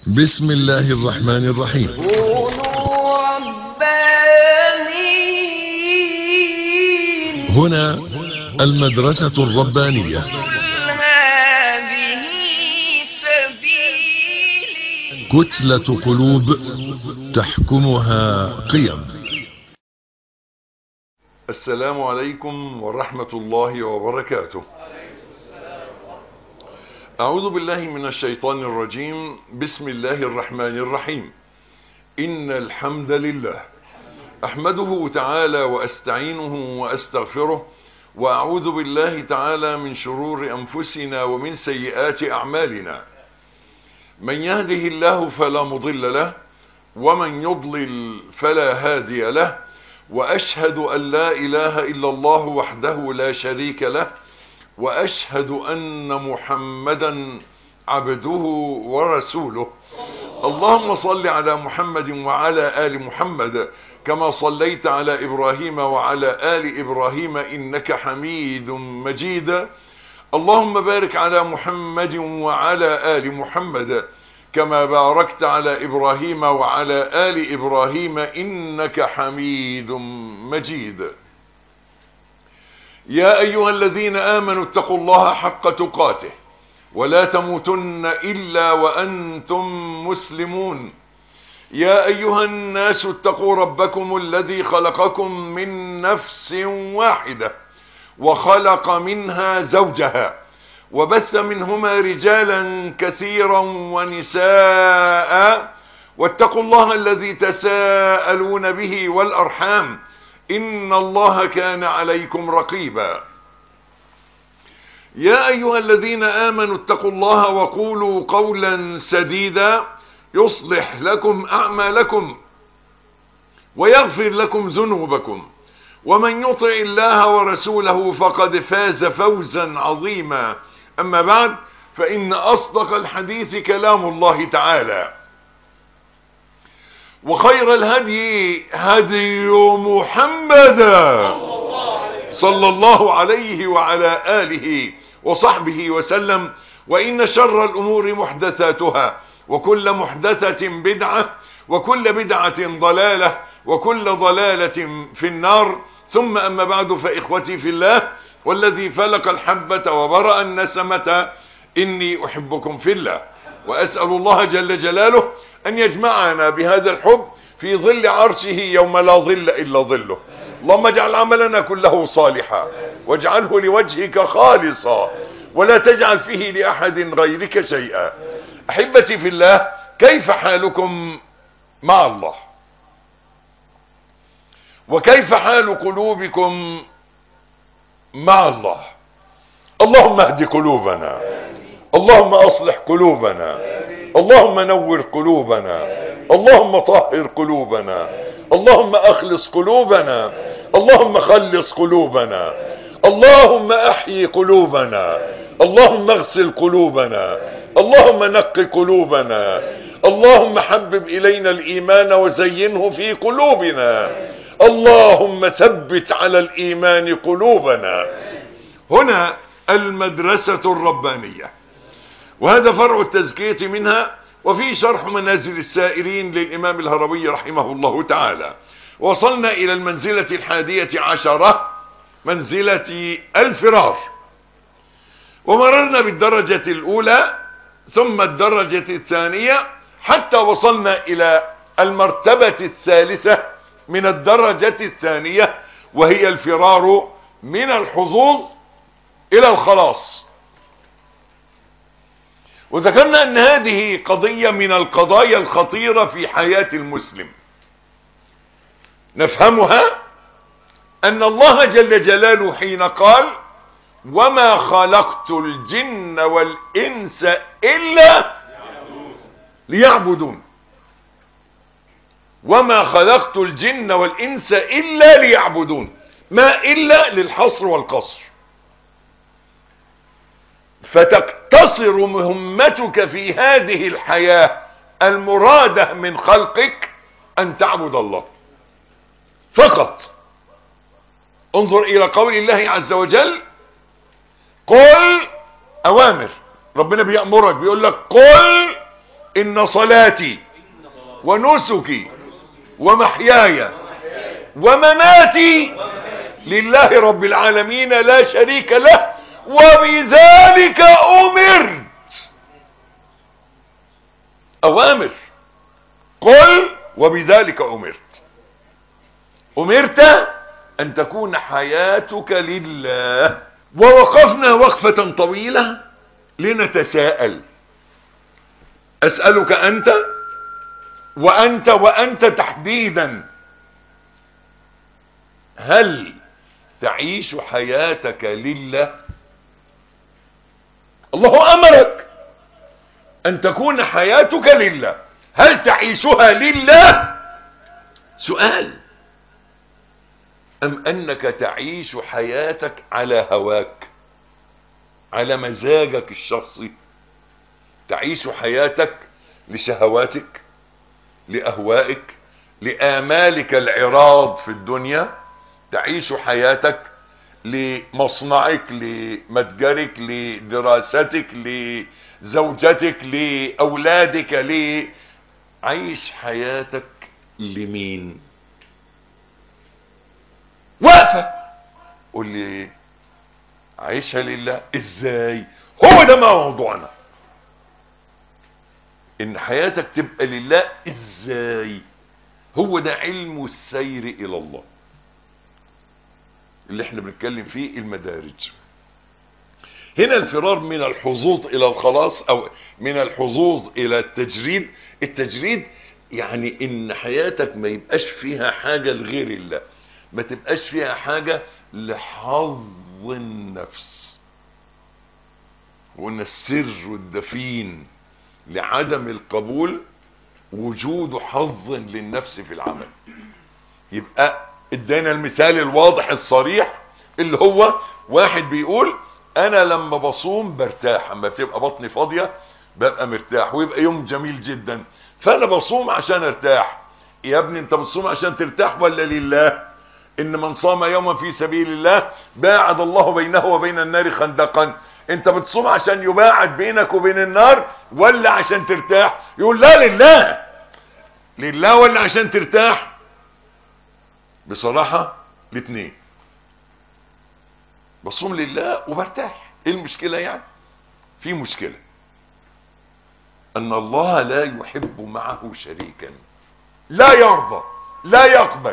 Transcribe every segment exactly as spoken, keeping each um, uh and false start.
بسم الله الرحمن الرحيم. كونوا ربانيين. هنا المدرسة الربانية. قل هذه سبيلي. كتلة قلوب تحكمها قيم. السلام عليكم ورحمة الله وبركاته. أعوذ بالله من الشيطان الرجيم. بسم الله الرحمن الرحيم. إن الحمد لله أحمده تعالى وأستعينه وأستغفره، وأعوذ بالله تعالى من شرور أنفسنا ومن سيئات أعمالنا. من يهده الله فلا مضل له، ومن يضلل فلا هادي له، وأشهد أن لا إله إلا الله وحده لا شريك له، وأشهد أن محمدا عبده ورسوله. اللهم صل على محمد وعلى آل محمد كما صليت على إبراهيم وعلى آل إبراهيم إنك حميد مجيد. اللهم بارك على محمد وعلى آل محمد كما باركت على إبراهيم وعلى آل إبراهيم إنك حميد مجيد. يا أيها الذين آمنوا اتقوا الله حق تقاته ولا تموتن إلا وأنتم مسلمون. يا أيها الناس اتقوا ربكم الذي خلقكم من نفس واحدة وخلق منها زوجها وبث منهما رجالا كثيرا ونساء، واتقوا الله الذي تساءلون به والأرحام إن الله كان عليكم رقيبا. يا أيها الذين آمنوا اتقوا الله وقولوا قولا سديدا يصلح لكم أعمالكم ويغفر لكم ذنوبكم، ومن يطع الله ورسوله فقد فاز فوزا عظيما. أما بعد، فإن أصدق الحديث كلام الله تعالى، وخير الهدي هدي محمد صلى الله عليه وعلى آله وصحبه وسلم. وإن شر الأمور محدثاتها، وكل محدثة بدعة، وكل بدعة ضلالة، وكل ضلالة في النار. ثم أما بعد، فإخوتي في الله والذي فلق الحبة وبرأ النسمة، إني أحبكم في الله، وأسأل الله جل جلاله أن يجمعنا بهذا الحب في ظل عرشه يوم لا ظل إلا ظله. اللهم اجعل عملنا كله صالحا، واجعله لوجهك خالصا، ولا تجعل فيه لأحد غيرك شيئا. أحبتي في الله، كيف حالكم مع الله؟ وكيف حال قلوبكم مع الله؟ اللهم اهد قلوبنا، اللهم أصلح قلوبنا، اللهم نور قلوبنا، اللهم طهر قلوبنا، اللهم أخلص قلوبنا، اللهم خلص قلوبنا، اللهم أحيي قلوبنا، اللهم اغسل قلوبنا، اللهم نقي قلوبنا، اللهم حبب إلينا الإيمان وزينه في قلوبنا، اللهم ثبت على الإيمان قلوبنا. هنا المدرسة الربانية، وهذا فرع التزكية منها، وفي شرح منازل السائرين للإمام الهروي رحمه الله تعالى. وصلنا إلى المنزلة الحادية عشرة، منزلة الفرار، ومررنا بالدرجة الأولى ثم الدرجة الثانية حتى وصلنا إلى المرتبة الثالثة من الدرجة الثانية، وهي الفرار من الحظوظ إلى الخلاص. وذكرنا أن هذه قضية من القضايا الخطيرة في حياة المسلم. نفهمها أن الله جل جلاله حين قال: وما خلقت الجن والإنس إلا ليعبدون، وما خلقت الجن والإنس إلا ليعبدون، ما إلا للحصر والقصر، فتقتصر مهمتك في هذه الحياة المرادة من خلقك أن تعبد الله فقط. انظر إلى قول الله عز وجل: قل، أوامر، ربنا بيأمرك بيقول لك: قل إن صلاتي ونسكي ومحياي ومماتي لله رب العالمين لا شريك له وبذلك أمرت. أوامر. قل وبذلك أمرت. أمرت أن تكون حياتك لله. ووقفنا وقفة طويلة لنتساءل. أسألك أنت وأنت وأنت تحديدا، هل تعيش حياتك لله؟ الله أمرك أن تكون حياتك لله، هل تعيشها لله؟ سؤال. أم أنك تعيش حياتك على هواك، على مزاجك الشخصي؟ تعيش حياتك لشهواتك، لأهوائك، لآمالك العراض في الدنيا؟ تعيش حياتك لمصنعك، لمتجرك، لدراستك، لزوجتك، لأولادك؟ ليه عيش حياتك لمين؟ واقفة قول لي عيشها لله ازاي؟ هو ده ما موضوعنا، ان حياتك تبقى لله ازاي. هو ده علم السير الى الله اللي احنا بنتكلم فيه، المدارج. هنا الفرار من الحظوظ الى الخلاص، او من الحظوظ الى التجريد. التجريد يعني ان حياتك ما يبقاش فيها حاجة لغير الله، ما تبقاش فيها حاجة لحظ النفس. وان السر الدفين لعدم القبول وجود حظ للنفس في العمل. يبقى ادينا المثال الواضح الصريح اللي هو واحد بيقول انا لما بصوم برتاح، اما بتبقى بطني فاضية ببقى مرتاح ويبقى يوم جميل جدا، فانا بصوم عشان ارتاح. يا ابني انت بتصوم عشان ترتاح ولا لله؟ ان من صام يوما في سبيل الله باعد الله بينه وبين النار خندقا. انت بتصوم عشان يباعد بينك وبين النار ولا عشان ترتاح؟ يقول لا لله. لله ولا عشان ترتاح؟ بصراحة الاثنين. بصوم لله وبرتاح، ايه المشكلة يعني؟ في مشكلة ان الله لا يحب معه شريكا، لا يرضى، لا يقبل،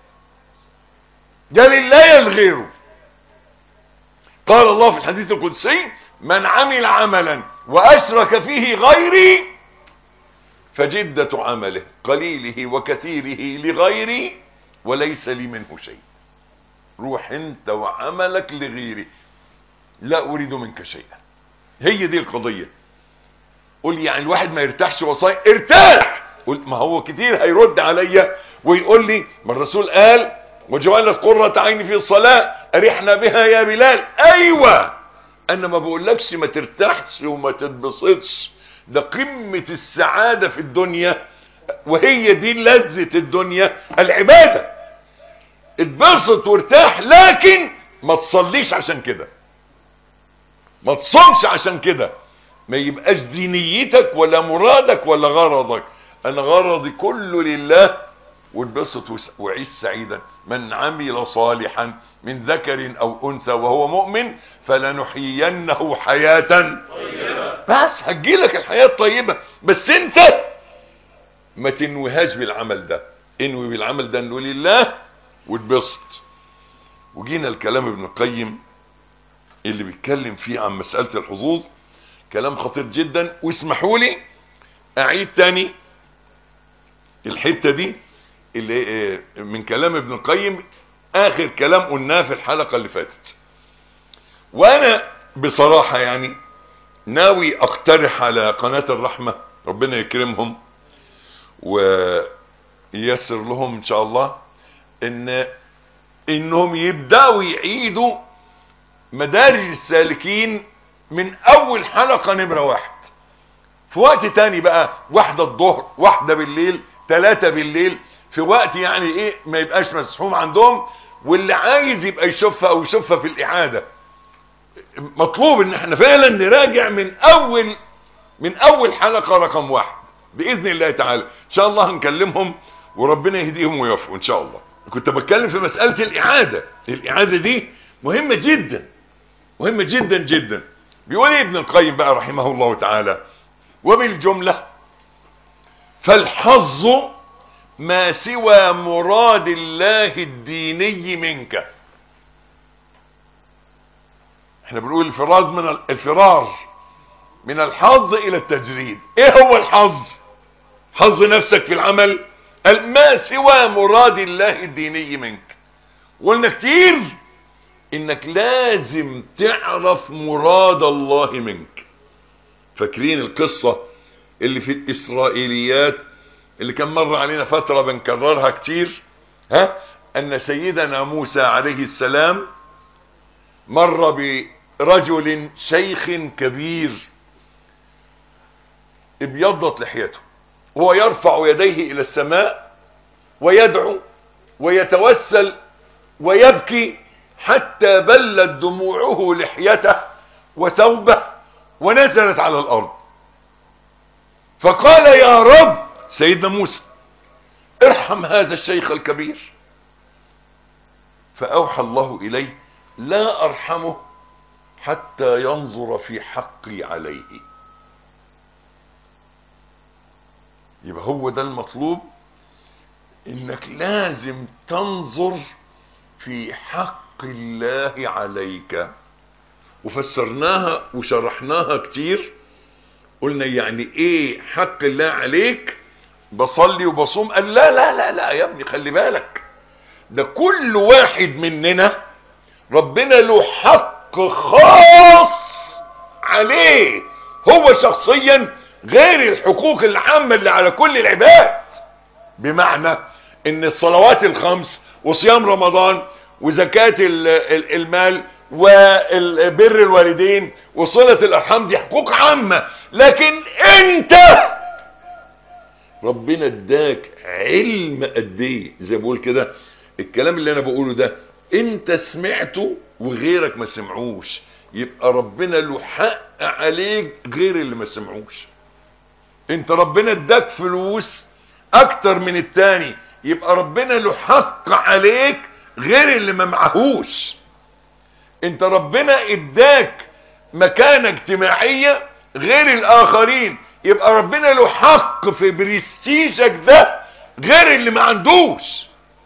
يا لله يا لغيره. قال الله في الحديث القدسي من عمل عملا واشرك فيه غيري فجدة عمله قليله وكثيره لغيري وليس لي منه شيء. روح انت وعملك لغيري، لا اريد منك شيئا. هي دي القضية. قول يعني الواحد ما يرتاحش وصاي؟ ارتاح. قلت ما هو كتير هيرد عليا ويقول لي ما الرسول قال وجعلت قرة عيني في الصلاة ارحنا بها يا بلال. ايوه، انا ما بقولكش ما ترتاحش وما تتبسطش، ده قمة السعادة في الدنيا، وهي دي لذة الدنيا، العبادة. اتبسط وارتاح، لكن ما تصليش عشان كده، ما تصومش عشان كده، ما يبقاش دي نيتك ولا مرادك ولا غرضك. انا غرضي كله لله، واتبسط وعيش سعيدا. من عمل صالحا من ذكر او انثى وهو مؤمن فلنحيينه حياة طيبة. بس هتجيلك الحياة الطيبة، بس انت ما تنويهاش بالعمل ده. انوي بالعمل ده انه لله واتبسط. وجينا الكلام ابن القيم اللي بيتكلم فيه عن مسألة الحظوظ، كلام خطير جدا. واسمحوا لي اعيد تاني الحتة دي اللي من كلام ابن القيم، اخر كلام قلناه في الحلقة اللي فاتت. وانا بصراحة يعني ناوي اقترح على قناة الرحمة، ربنا يكرمهم وييسر لهم ان شاء الله، ان انهم يبدأوا يعيدوا مدارج السالكين من اول حلقة نمرة واحد، في وقت تاني بقى، واحدة الظهر، واحدة بالليل، ثلاثة بالليل، في وقت يعني ايه ما يبقاش مسحوم عندهم، واللي عايز يبقى يشوفها او يشوفها في الاعادة. مطلوب ان احنا فعلا نراجع من اول من اول حلقة رقم واحد. باذن الله تعالى. ان شاء الله هنكلمهم وربنا يهديهم ويوفقوا ان شاء الله. كنت بتكلم في مسألة الاعادة. الاعادة دي مهمة جدا، مهمة جدا جدا. بيقول ابن القيم بقى رحمه الله تعالى: وبالجملة فالحظ ما سوى مراد الله الديني منك. احنا بنقول الفرار من الفرار من الحظ الى التجريد. ايه هو الحظ؟ حظ نفسك في العمل، ما سوى مراد الله الديني منك. قلنا كتير انك لازم تعرف مراد الله منك. فاكرين القصة اللي في الاسرائيليات اللي كان مر علينا فترة بنكررها كتير؟ ها ان سيدنا موسى عليه السلام مر برجل شيخ كبير ابيضت لحيته، وهو يرفع يديه الى السماء ويدعو ويتوسل ويبكي حتى بلت دموعه لحيته وثوبه ونزلت على الارض. فقال: يا رب، سيدنا موسى، ارحم هذا الشيخ الكبير. فاوحى الله اليه: لا ارحمه حتى ينظر في حقي عليه. يبقى هو ده المطلوب، انك لازم تنظر في حق الله عليك. وفسرناها وشرحناها كتير. قلنا يعني ايه حق الله عليك؟ بصلي وبصوم. قال لا لا لا لا يا ابني، خلي بالك، ده كل واحد مننا ربنا له حق خاص عليه هو شخصيا، غير الحقوق العامة اللي على كل العباد. بمعنى ان الصلوات الخمس وصيام رمضان وزكاة المال وبر الوالدين وصلة الارحام دي حقوق عامة، لكن انت ربنا اداك علم قد ايه. زي ما بقول كده، الكلام اللي انا بقوله ده انت سمعته وغيرك ما سمعوش، يبقى ربنا له حق عليك غير اللي ما سمعوش. انت ربنا اداك فلوس اكتر من التاني، يبقى ربنا له حق عليك غير اللي ما معهوش. انت ربنا اداك مكانة اجتماعية غير الاخرين، يبقى ربنا له حق في برستيجك ده غير اللي ما عندوش.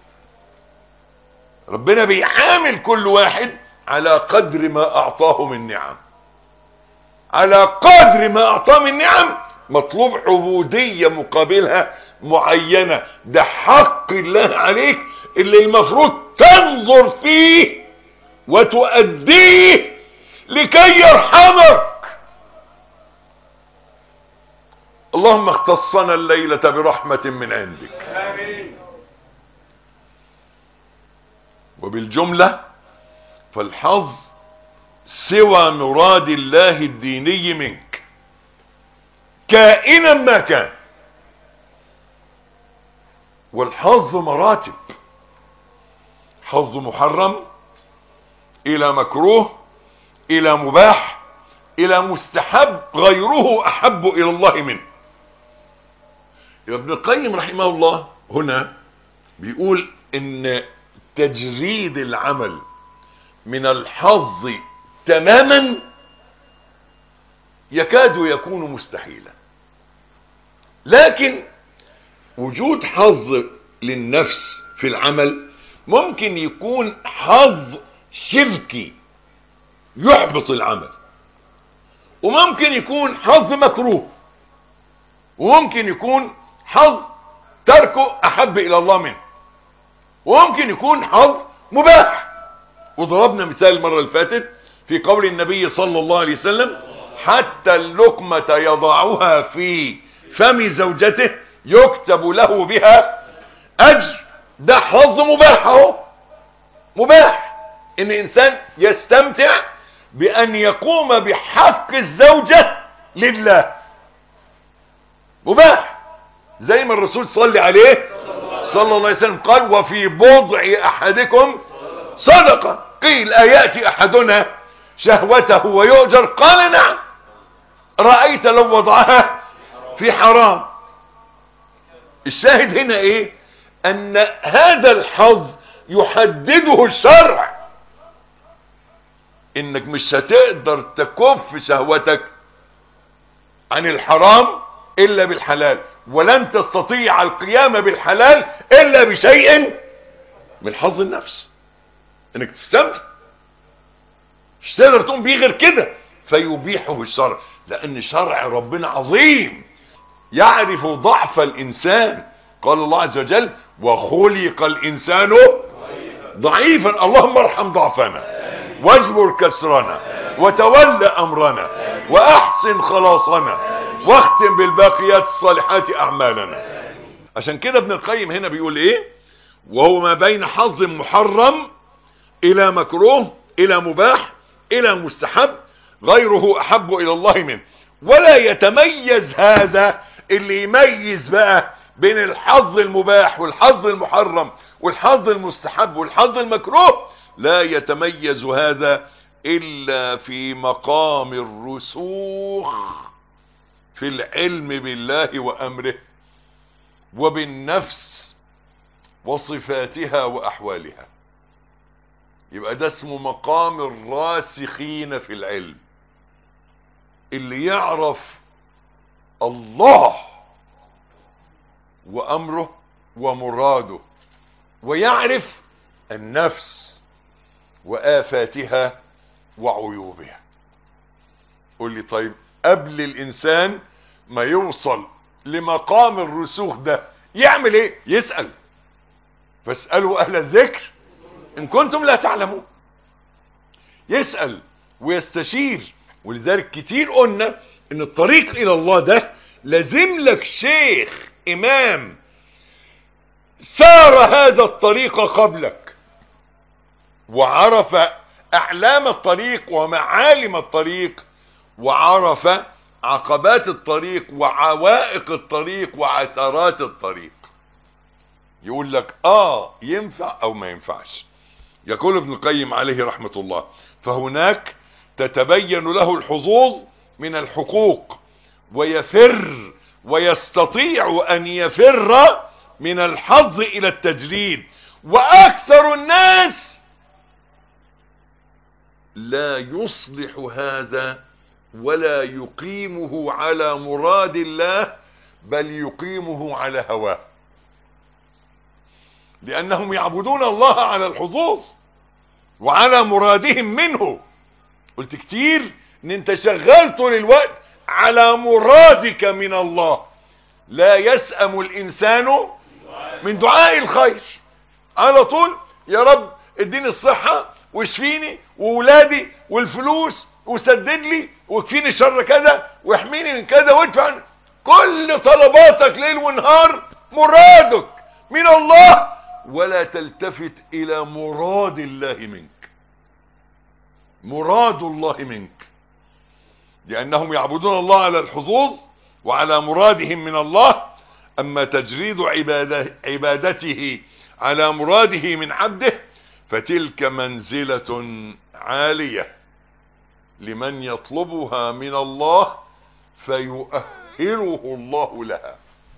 ربنا بيعامل كل واحد على قدر ما اعطاه من نعم، على قدر ما اعطاه من نعم مطلوب عبودية مقابلها معينة. ده حق الله عليك اللي المفروض تنظر فيه وتؤديه لكي يرحمك. اللهم اختصنا الليلة برحمة من عندك. آمين. وبالجملة فالحظ سوى مراد الله الديني منك كائنا ما كان. والحظ مراتب، حظ محرم الى مكروه الى مباح الى مستحب غيره احب الى الله منه. ابن القيم رحمه الله هنا بيقول ان تجريد العمل من الحظ تماما يكاد يكون مستحيلا، لكن وجود حظ للنفس في العمل ممكن يكون حظ شركي يحبط العمل، وممكن يكون حظ مكروه، وممكن يكون حظ تركه احب الى الله منه، وممكن يكون حظ مباح. وضربنا مثال المرة اللي فاتت في قول النبي صلى الله عليه وسلم: حتى اللقمة يضعها في فم زوجته يكتب له بها اجر. ده حظ مباح اهو، مباح ان انسان يستمتع بان يقوم بحق الزوجة لله، مباح. زي ما الرسول صلى عليه صلى الله عليه وسلم قال: وفي بضع احدكم صدقة. قيل: اياتي احدنا شهوته ويؤجر؟ قال: نعم. رأيت لو وضعها في حرام. الشاهد هنا ايه؟ ان هذا الحظ يحدده الشرع، انك مش هتقدر تكف شهوتك عن الحرام الا بالحلال، ولن تستطيع القيام بالحلال الا بشيء من حظ النفس، انك تستمتع، مش تقدر تقوم بيه غير كده، فيبيحه الشرع، لان شرع ربنا عظيم يعرف ضعف الانسان. قال الله عز وجل: وخلق الانسان ضعيفا. اللهم ارحم ضعفنا واجبر كسرنا وتولى امرنا واحسن خلاصنا واختم بالباقيات الصالحات اعمالنا. عشان كده ابن القيم هنا بيقول ايه؟ وهو ما بين حظ محرم الى مكروه الى مباح الى مستحب، غيره احب الى الله منه. ولا يتميز هذا، اللي يميز بقى بين الحظ المباح والحظ المحرم والحظ المستحب والحظ المكروه، لا يتميز هذا الا في مقام الرسوخ في العلم بالله وامره وبالنفس وصفاتها واحوالها. يبقى ده اسمه مقام الراسخين في العلم، اللي يعرف الله وامره ومراده، ويعرف النفس وآفاتها وعيوبها. قول لي طيب، قبل الانسان ما يوصل لمقام الرسوخ ده يعمل ايه؟ يسأل، فاسألوا اهل الذكر ان كنتم لا تعلمون. يسأل ويستشير. ولذلك كتير قلنا ان الطريق الى الله ده لازم لك شيخ امام سار هذا الطريق قبلك وعرف اعلام الطريق ومعالم الطريق، وعرف عقبات الطريق وعوائق الطريق وعثرات الطريق، يقول لك اه ينفع او ما ينفعش. يقول ابن القيم عليه رحمة الله: فهناك تتبين له الحظوظ من الحقوق، ويفر ويستطيع ان يفر من الحظ الى التجريد. واكثر الناس لا يصلح هذا ولا يقيمه على مراد الله، بل يقيمه على هواه، لانهم يعبدون الله على الحظوظ وعلى مرادهم منه. قلت كتير ان انت شغال طول الوقت على مرادك من الله. لا يسأم الانسان من دعاء الخير، على طول يا رب اديني الصحة واشفيني وولادي والفلوس وسدد لي واكفيني شر كذا واحميني من كذا وادفع كل طلباتك ليل ونهار مرادك من الله، ولا تلتفت الى مراد الله منك. مراد الله منك، لانهم يعبدون الله على الحظوظ وعلى مرادهم من الله. اما تجريد عبادة عبادته على مراده من عبده فتلك منزلة عالية لمن يطلبها من الله فيؤهله الله لها.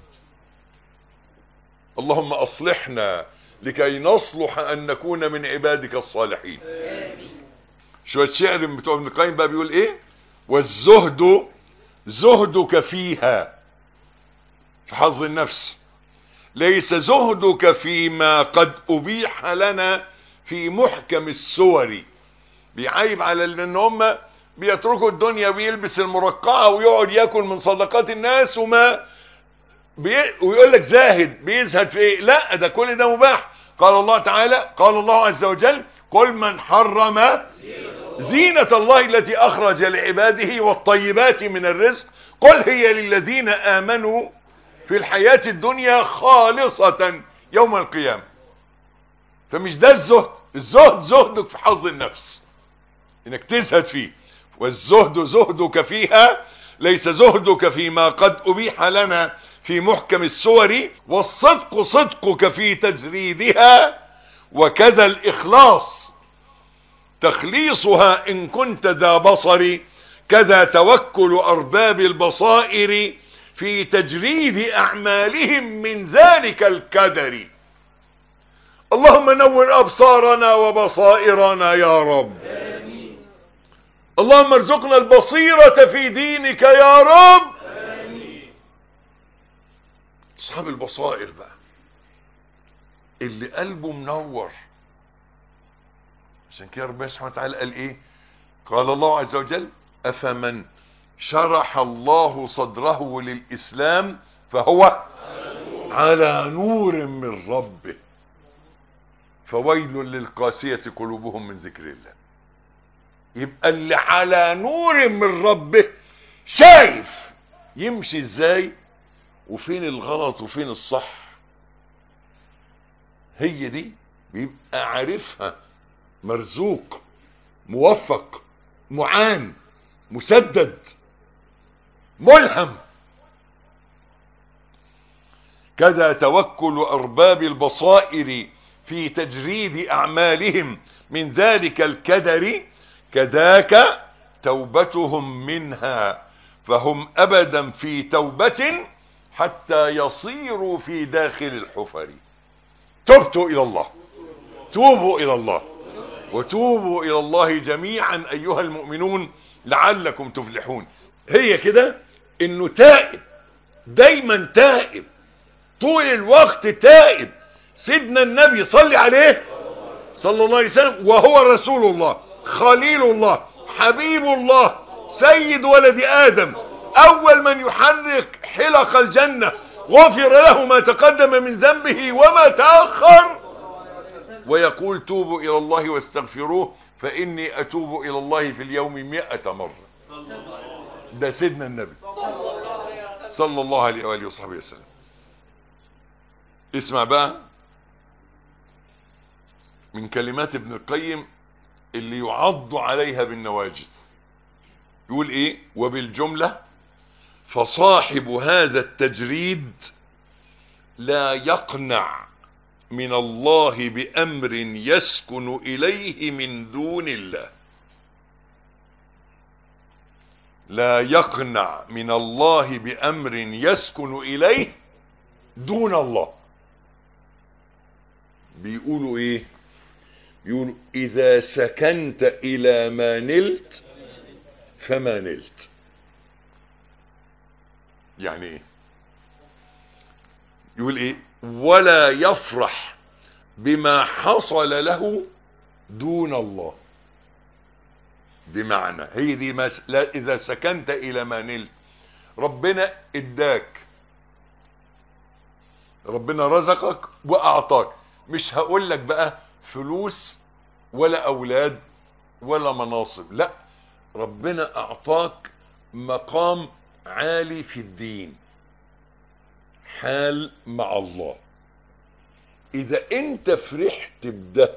اللهم اصلحنا لكي نصلح ان نكون من عبادك الصالحين. شوية شعر بتوع ابن القيم بقى بيقول ايه؟ والزهد زهدك فيها، في حظ النفس، ليس زهدك فيما قد ابيح لنا في محكم السور. بيعيب على ان هم بيتركوا الدنيا ويلبس المرقعة ويقعد ياكل من صدقات الناس وما بي... ويقول لك زاهد، بيزهد في ايه؟ لا، ده كل ده مباح. قال الله تعالى، قال الله عز وجل: قل من حرم زينة الله التي اخرج لعباده والطيبات من الرزق قل هي للذين امنوا في الحياة الدنيا خالصة يوم القيامة. فمش ده الزهد. الزهد زهدك في حظ النفس، انك تزهد فيه. والزهد زهدك فيها، ليس زهدك فيما قد ابيح لنا في محكم السور. والصدق صدقك في تجريدها، وكذا الاخلاص تخليصها ان كنت ذا بصر، كذا توكل ارباب البصائر في تجريد أعمالهم من ذلك الكدر. اللهم نور أبصارنا وبصائرنا يا رب. آمين. اللهم ارزقنا البصيرة في دينك يا رب. آمين. أصحاب البصائر بقى اللي قلبه منور، عشان كده ربنا سبحانه وتعالى قال ايه؟ قال الله عز وجل: أفمن شرح الله صدره للإسلام فهو على نور من ربه فويل للقاسية قلوبهم من ذكر الله. يبقى اللي على نور من ربه شايف يمشي ازاي وفين الغلط وفين الصح، هي دي بيبقى عارفها، مرزوق، موفق، معان، مسدد، ملهم. كذا توكل أرباب البصائر في تجريد أعمالهم من ذلك الكدر، كذاك توبتهم منها، فهم أبدا في توبة حتى يصيروا في داخل الحفر. تبتوا إلى الله، توبوا إلى الله، وتوبوا إلى الله جميعا أيها المؤمنون لعلكم تفلحون. هي كده إنه تائب، دايما تائب، طول الوقت تائب. سيدنا النبي صلي عليه صلى الله عليه وسلم وهو رسول الله، خليل الله، حبيب الله، سيد ولد آدم، أول من يحرك حلق الجنة، غفر له ما تقدم من ذنبه وما تأخر، ويقول: توبوا إلى الله واستغفروه فإني أتوب إلى الله في اليوم مئة مرة. ده سيدنا النبي صلى الله عليه وآله وصحبه وسلم. اسمع بقى من كلمات ابن القيم اللي يعض عليها بالنواجذ. يقول ايه؟ وبالجملة فصاحب هذا التجريد لا يقنع من الله بأمر يسكن إليه من دون الله. لا يقنع من الله بأمر يسكن إليه دون الله. بيقولوا ايه؟ بيقولوا: إذا سكنت إلى ما نلت فما نلت. يعني ايه؟ يقول ايه؟ ولا يفرح بما حصل له دون الله. بمعنى هي دي مس... لا إذا سكنت إلى ما نلت، ربنا اداك، ربنا رزقك وأعطاك، مش هقول لك بقى فلوس ولا أولاد ولا مناصب، لا، ربنا أعطاك مقام عالي في الدين، حال مع الله. إذا أنت فرحت بده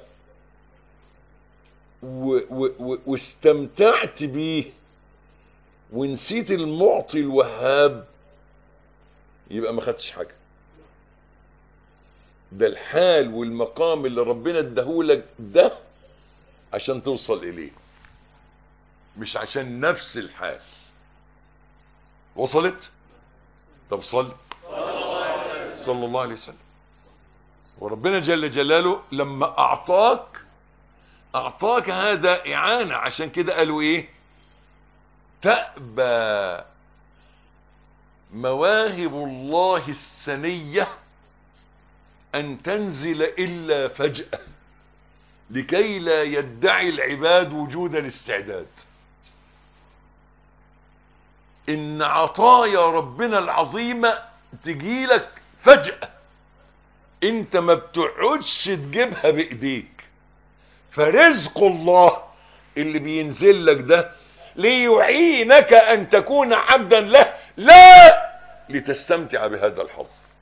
و و و واستمتعت بيه ونسيت المعطي الوهاب، يبقى ما خدتش حاجة. ده الحال والمقام اللي ربنا اداهولك ده عشان توصل إليه، مش عشان نفس الحال. وصلت؟ طب صل صلى الله عليه وسلم. وربنا جل جلاله لما أعطاك أعطاك هذا إعانة، عشان كده قالوا إيه؟ تأبى مواهب الله السنية أن تنزل إلا فجأة لكي لا يدعي العباد وجود الاستعداد. إن عطايا ربنا العظيمة تجيلك فجأة، انت ما بتقعدش تجيبها بإيديك. فرزق الله اللي بينزل لك ده ليعينك أن تكون عبدا له، لا لتستمتع بهذا الحظ.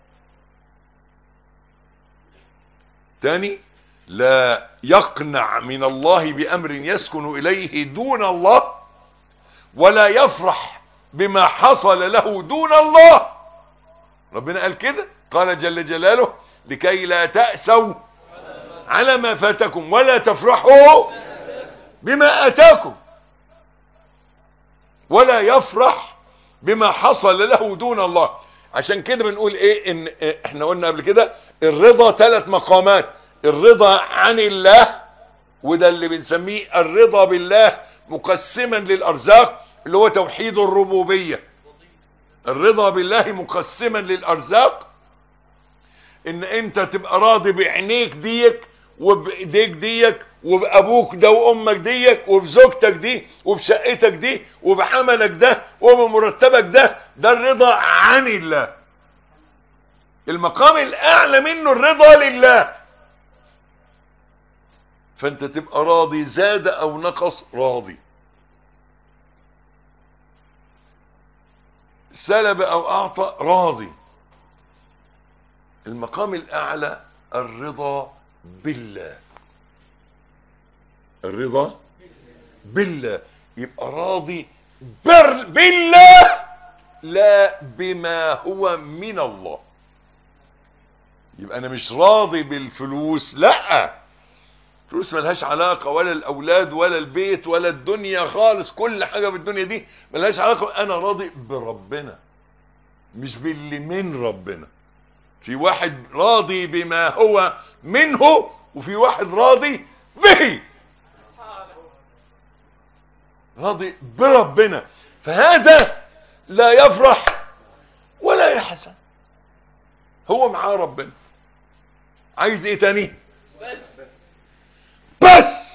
تاني: لا يقنع من الله بأمر يسكن إليه دون الله، ولا يفرح بما حصل له دون الله. ربنا قال كده، قال جل جلاله: لكي لا تأسوا على ما فاتكم ولا تفرحوا بما أتاكم. ولا يفرح بما حصل له دون الله. عشان كده بنقول ايه، ان احنا قلنا قبل كده الرضا ثلاث مقامات: الرضا عن الله، وده اللي بنسميه الرضا بالله مقسما للارزاق، اللي هو توحيد الربوبية. الرضا بالله مقسما للارزاق، ان انت تبقى راضي بعينيك ديك وبايديك ديك وبابوك ده وامك ديك وبزوجتك دي وبشقتك دي وبعملك ده وبمرتبك ده. ده الرضا عن الله. المقام الاعلى منه الرضا لله. فانت تبقى راضي، زاد او نقص راضي، سلب او اعطى راضي. المقام الاعلى الرضا بالله. الرضا بالله يبقى راضي بر بالله، لا بما هو من الله. يبقى انا مش راضي بالفلوس، لا، فلوس ملهاش علاقة، ولا الاولاد ولا البيت ولا الدنيا خالص. كل حاجة بالدنيا دي ملهاش علاقة. انا راضي بربنا مش باللي من ربنا. في واحد راضي بما هو منه، وفي واحد راضي به، راضي بربنا. فهذا لا يفرح ولا يحزن، هو معاه ربنا. عايز ايه تاني؟ بس بس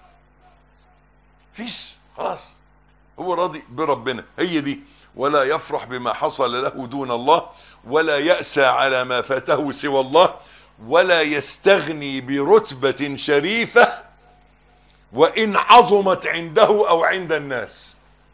فيش، خلاص هو راضي بربنا. هي دي. ولا يفرح بما حصل له دون الله، ولا يأسى على ما فاته سوى الله، ولا يستغني برتبة شريفة وإن عظمت عنده أو عند الناس.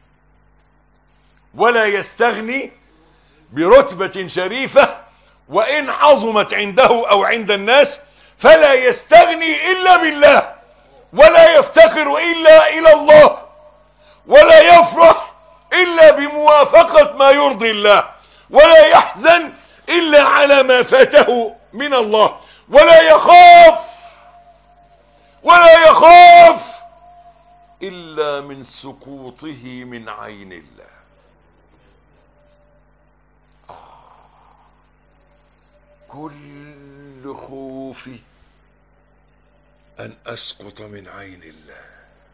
ولا يستغني برتبة شريفة وإن عظمت عنده أو عند الناس، فلا يستغني إلا بالله، ولا يفتقر إلا إلى الله، ولا يفرح إلا بموافقة ما يرضي الله، ولا يحزن إلا على ما فاته من الله، ولا يخاف ولا يخاف إلا من سقوطه من عين الله. آه. كل خوفي أن أسقط من عين الله،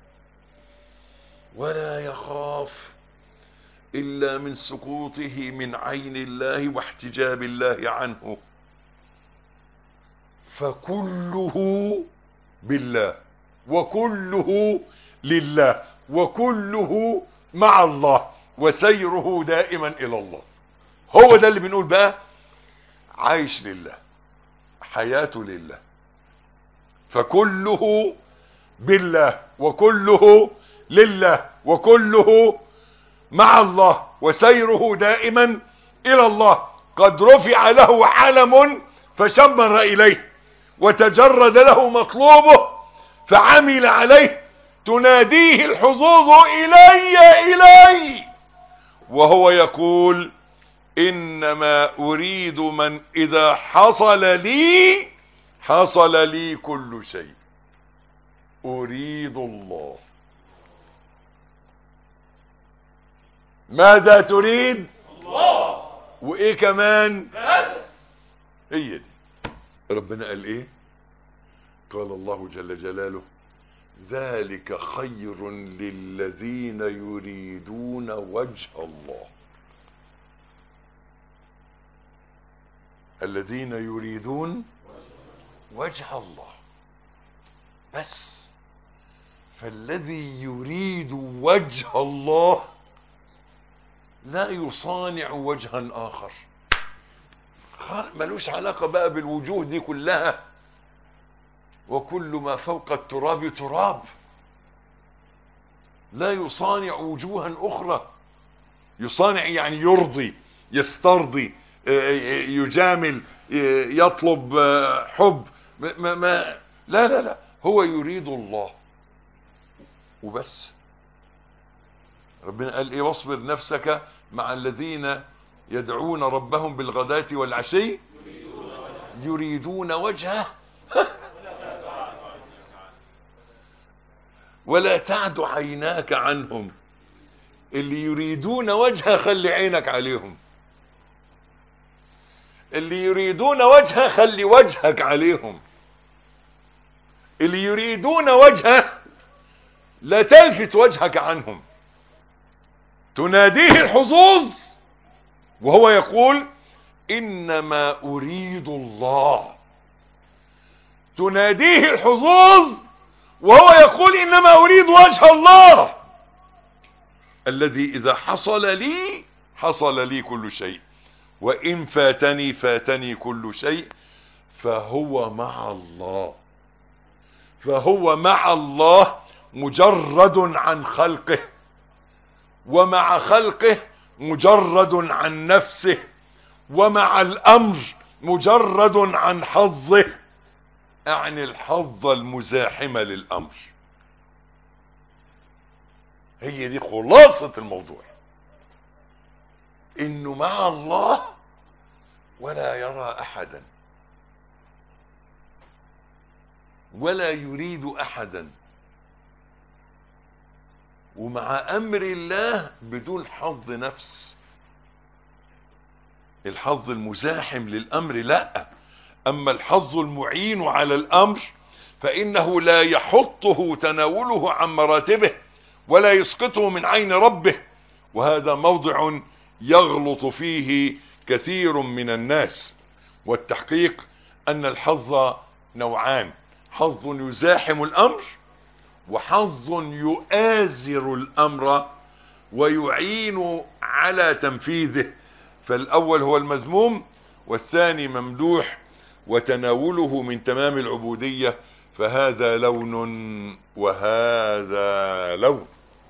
ولا يخاف إلا من سقوطه من عين الله واحتجاب الله عنه. فكله بالله، وكله لله، وكله مع الله، وسيره دائما إلى الله. هو ده اللي بنقول بقى عايش لله، حياته لله. فكله بالله، وكله لله، وكله مع الله، وسيره دائما إلى الله. قد رفع له علم فشمر إليه، وتجرد له مطلوبه فعمل عليه. تناديه الحظوظ إلي إلي، وهو يقول إنما أريد من إذا حصل لي حصل لي كل شيء. أريد الله. ماذا تريد؟ الله. وإيه كمان؟ بس. هي دي. ربنا قال إيه؟ قال الله جل جلاله ذلك خير للذين يريدون وجه الله. الذين يريدون وجه الله بس. فالذي يريد وجه الله لا يصانع وجها آخر، ملوش علاقة بقى بالوجوه دي كلها. وكل ما فوق التراب تراب. لا يصانع وجوها أخرى. يصانع يعني يرضي، يسترضي، يجامل، يطلب حب. ما ما لا لا لا، هو يريد الله وبس. ربنا قال ايه؟ واصبر نفسك مع الذين يدعون ربهم بالغداة والعشي يريدون وجهه ولا تعد عيناك عنهم اللي يريدون وجهه خلي عينك عليهم، اللي يريدون وجهه خلي وجهك عليهم، اللي يريدون وجهه لا تلفت وجهك عنهم. تناديه الحظوظ وهو يقول إنما أريد الله، تناديه الحظوظ وهو يقول إنما أريد وجه الله الذي إذا حصل لي حصل لي كل شيء، وإن فاتني فاتني كل شيء. فهو مع الله، فهو مع الله مجرد عن خلقه، ومع خلقه مجرد عن نفسه، ومع الأمر مجرد عن حظه، أعني الحظ المزاحم للأمر. هي دي خلاصة الموضوع، إنه مع الله ولا يرى أحدا ولا يريد أحدا، ومع أمر الله بدون حظ نفس. الحظ المزاحم للأمر لا، أما الحظ المعين على الأمر فإنه لا يحطه تناوله عن مراتبه ولا يسقطه من عين ربه، وهذا موضع يغلط فيه كثير من الناس. والتحقيق أن الحظ نوعان: حظ يزاحم الأمر، وحظ يؤازر الأمر ويعين على تنفيذه. فالأول هو المذموم، والثاني ممدوح وتناوله من تمام العبودية، فهذا لون وهذا لون.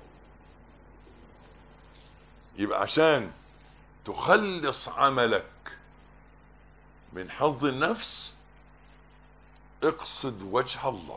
يبقى عشان تخلص عملك من حظ النفس اقصد وجه الله،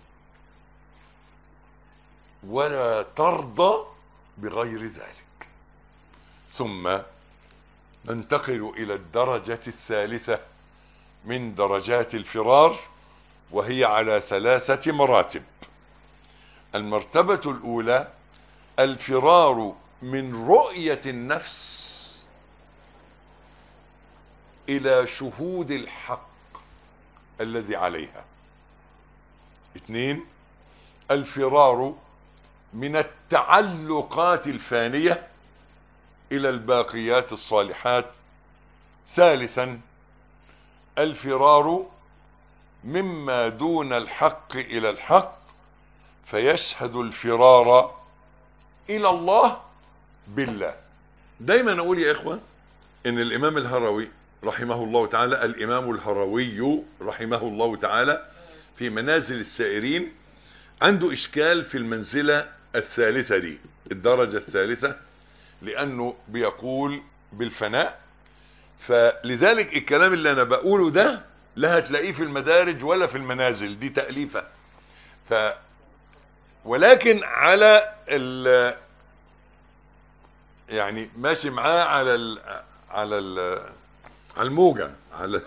ولا ترضى بغير ذلك. ثم ننتقل إلى الدرجة الثالثة من درجات الفرار، وهي على ثلاثة مراتب. المرتبة الأولى الفرار من رؤية النفس إلى شهود الحق الذي عليها. اثنين، الفرار من التعلقات الفانية إلى الباقيات الصالحات. ثالثا، الفرار مما دون الحق إلى الحق، فيشهد الفرار إلى الله بالله. دايما أقول يا إخوة إن الإمام الهروي رحمه الله تعالى، الإمام الهروي رحمه الله تعالى في منازل السائرين عنده إشكال في المنزلة الثالثة دي، الدرجة الثالثة، لأنه بيقول بالفناء. فلذلك الكلام اللي أنا بقوله ده لا هتلاقيه في المدارج ولا في المنازل، دي تأليفة. ف ولكن على ال يعني ماشي معاه على ال على ال على الموجة على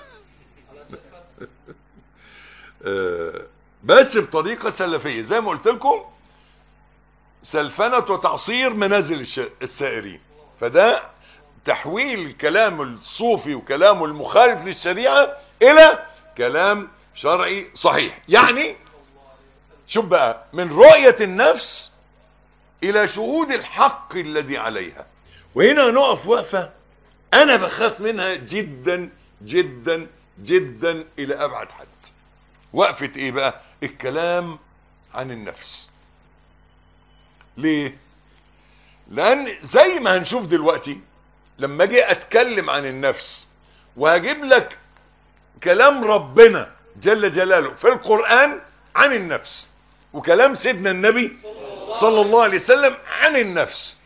بس بطريقة سلفية زي ما قلت لكم، سلفنة وتعصير منازل السائرين. فده تحويل كلام الصوفي وكلامه المخالف للشريعة الى كلام شرعي صحيح. يعني شوف بقى، من رؤية النفس الى شهود الحق الذي عليها. وهنا نقف وقفة انا بخاف منها جدا جدا جدا الى ابعد حد. وقفة ايه بقى؟ الكلام عن النفس. ليه؟ لان زي ما هنشوف دلوقتي لما اجي اتكلم عن النفس وهجيب لك كلام ربنا جل جلاله في القرآن عن النفس، وكلام سيدنا النبي صلى الله عليه وسلم عن النفس،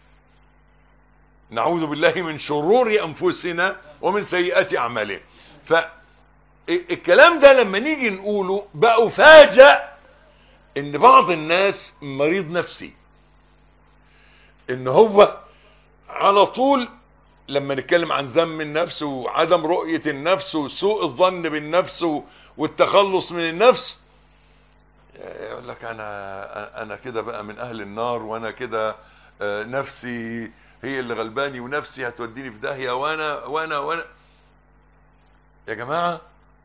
نعوذ بالله من شرور انفسنا ومن سيئات اعمالنا. فالكلام ده لما نيجي نقوله بقى فاجأ ان بعض الناس مريض نفسي، ان هو على طول لما نتكلم عن ذم النفس وعدم رؤية النفس وسوء الظن بالنفس والتخلص من النفس، يقول لك انا انا كده بقى من اهل النار، وانا كده آه نفسي هي اللي غلباني ونفسي هتوديني في داهية وانا وانا وانا. يا جماعة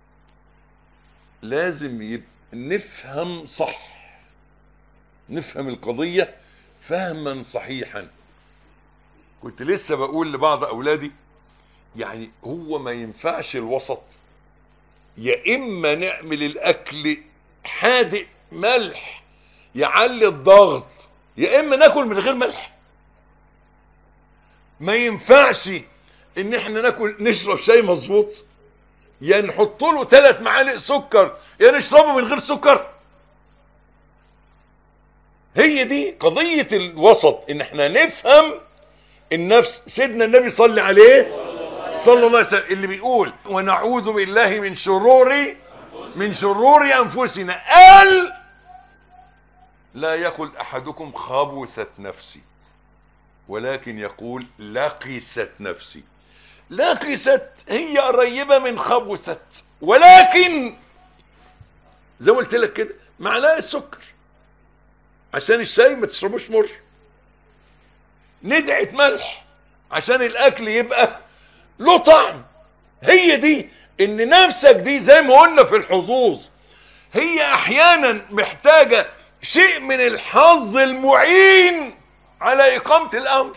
لازم يبقى نفهم صح، نفهم القضية فهما صحيحا. كنت لسه بقول لبعض اولادي يعني هو ما ينفعش الوسط، يا اما نعمل الاكل حادق ملح يعلي الضغط، يا اما ناكل من غير ملح. ما ينفعش ان احنا ناكل نشرب شاي مظبوط يا نحط له ثلاث معالق سكر يا نشربه من غير سكر. هي دي قضية الوسط، ان احنا نفهم النفس. سيدنا النبي صلى عليه صلى الله عليه وسلم اللي بيقول ونعوذ بالله من شرور من شرور انفسنا، قال لا يقل احدكم خبثت نفسي، ولكن يقول لقست نفسي. لقست هي قريبة من خبثت، ولكن زي ما قلت لك كده معلقة السكر عشان الشاي ما تشربوش مر، ندعة ملح عشان الاكل يبقى له طعم. هي دي ان نفسك دي زي ما قلنا في الحظوظ هي احيانا محتاجة شيء من الحظ المعين على اقامة الامر.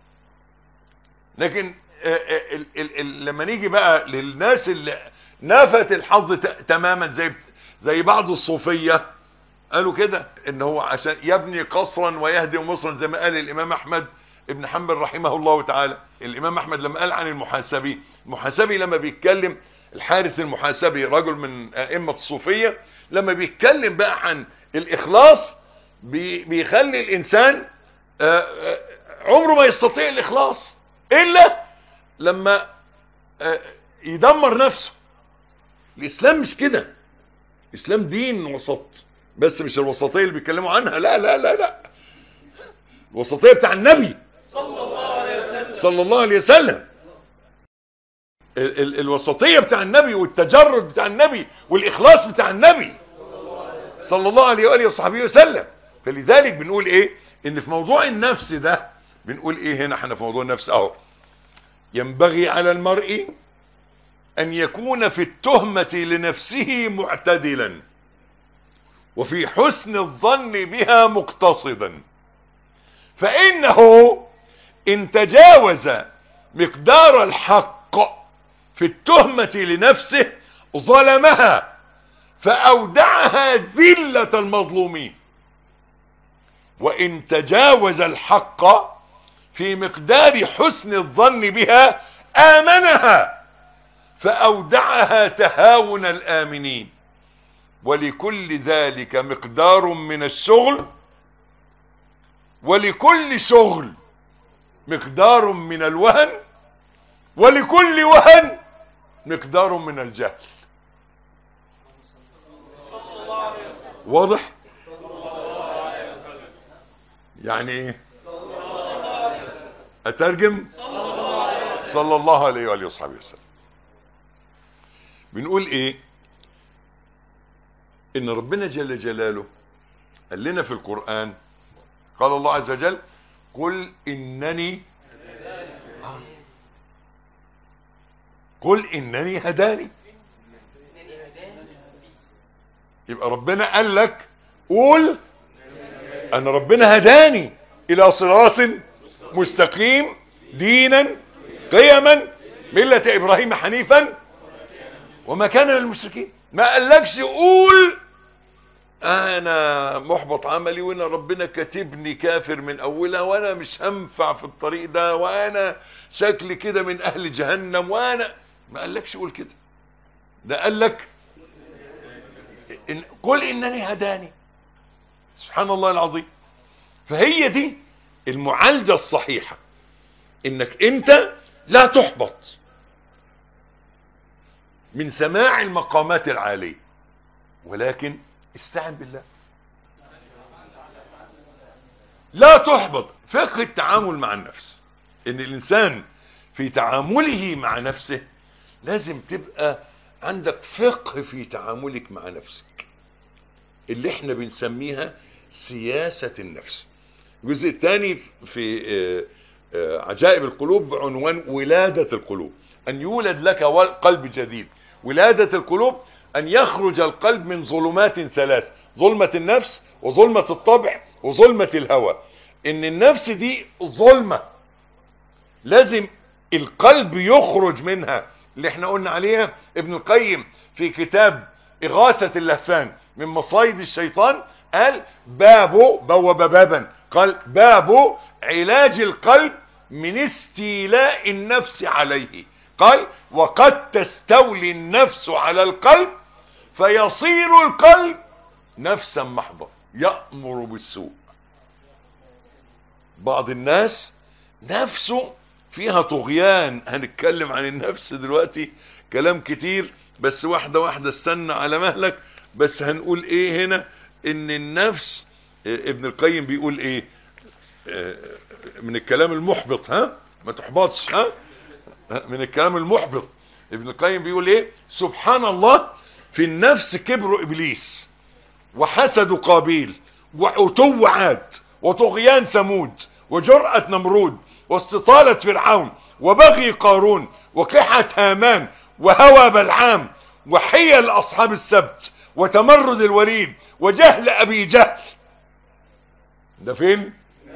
لكن ال ال ال لما نيجي بقى للناس اللي نفت الحظ تماما زي زي بعض الصوفية قالوا كده ان هو عشان يبني قصرا ويهدم مصرا، زي ما قال الامام احمد ابن حنبل رحمه الله تعالى. الامام احمد لما قال عن المحاسبي، المحاسبي لما بيتكلم الحارث المحاسبي رجل من ائمة الصوفية، لما بيتكلم بقى عن الاخلاص بي بيخلي الانسان عمره ما يستطيع الاخلاص الا لما يدمر نفسه. الاسلام مش كده، الاسلام دين وسط، بس مش الوسطية اللي بيتكلموا عنها، لا لا لا لا، الوسطية بتاع النبي صلى الله عليه وسلم صلى الله عليه وسلم. ال ال الوسطية بتاع النبي والتجرد بتاع النبي والاخلاص بتاع النبي صلى الله عليه وآله وصحبه وسلم. فلذلك بنقول ايه ان في موضوع النفس ده بنقول ايه هنا احنا في موضوع النفس اهو، ينبغي على المرء ان يكون في التهمة لنفسه معتدلا وفي حسن الظن بها مقتصدا، فانه ان تجاوز مقدار الحق في التهمة لنفسه ظلمها فاودعها ذلة المظلومين، وان تجاوز الحق في مقدار حسن الظن بها آمنها فأودعها تهاون الآمنين. ولكل ذلك مقدار من الشغل، ولكل شغل مقدار من الوهن، ولكل وهن مقدار من الجهل. واضح؟ يعني ايه اترجم؟ صلى الله عليه وآله وصحبه وسلم. بنقول ايه ان ربنا جل جلاله قال لنا في القرآن، قال الله عز وجل قل انني قل انني هداني. يبقى ربنا قال لك قول ان ربنا هداني الى صراط مستقيم دينا قيما ملة ابراهيم حنيفا وما كان من المشركين. ما قالكش قول انا محبط عملي وانا ربنا كاتبني كافر من اولها وانا مش هنفع في الطريق ده وانا شكلي كده من اهل جهنم وانا. ما قالكش قول كده، ده قالك إن قل انني هداني. سبحان الله العظيم. فهي دي المعالجة الصحيحة، انك انت لا تحبط من سماع المقامات العالية، ولكن استعن بالله. لا تحبط. فقه التعامل مع النفس، ان الانسان في تعامله مع نفسه لازم تبقى عندك فقه في تعاملك مع نفسك، اللي احنا بنسميها سياسة النفس. الجزء الثاني في عجائب القلوب بعنوان ولادة القلوب، أن يولد لك قلب جديد. ولادة القلوب أن يخرج القلب من ظلمات ثلاث: ظلمة النفس وظلمة الطبع وظلمة الهوى. إن النفس دي ظلمة لازم القلب يخرج منها، اللي احنا قلنا عليها. ابن القيم في كتاب إغاثة اللهفان من مصايد الشيطان قال بابه بوب بابا، قال باب علاج القلب من استيلاء النفس عليه. قال وقد تستولي النفس على القلب فيصير القلب نفسا محضة يأمر بالسوء. بعض الناس نفسه فيها طغيان. هنتكلم عن النفس دلوقتي كلام كتير، بس واحدة واحدة استنى على مهلك. بس هنقول ايه هنا؟ ان النفس ابن القيم بيقول ايه من الكلام المحبط، ها ما تحبطش، ها من الكلام المحبط. ابن القيم بيقول ايه؟ سبحان الله، في النفس كبر ابليس وحسد قابيل وعتو عاد وطغيان ثمود وجرأة نمرود واستطالة فرعون وبغي قارون وقحة هامان وهوى بلعام وحيل اصحاب السبت وتمرد الوليد وجهل ابي جهل. ده فين؟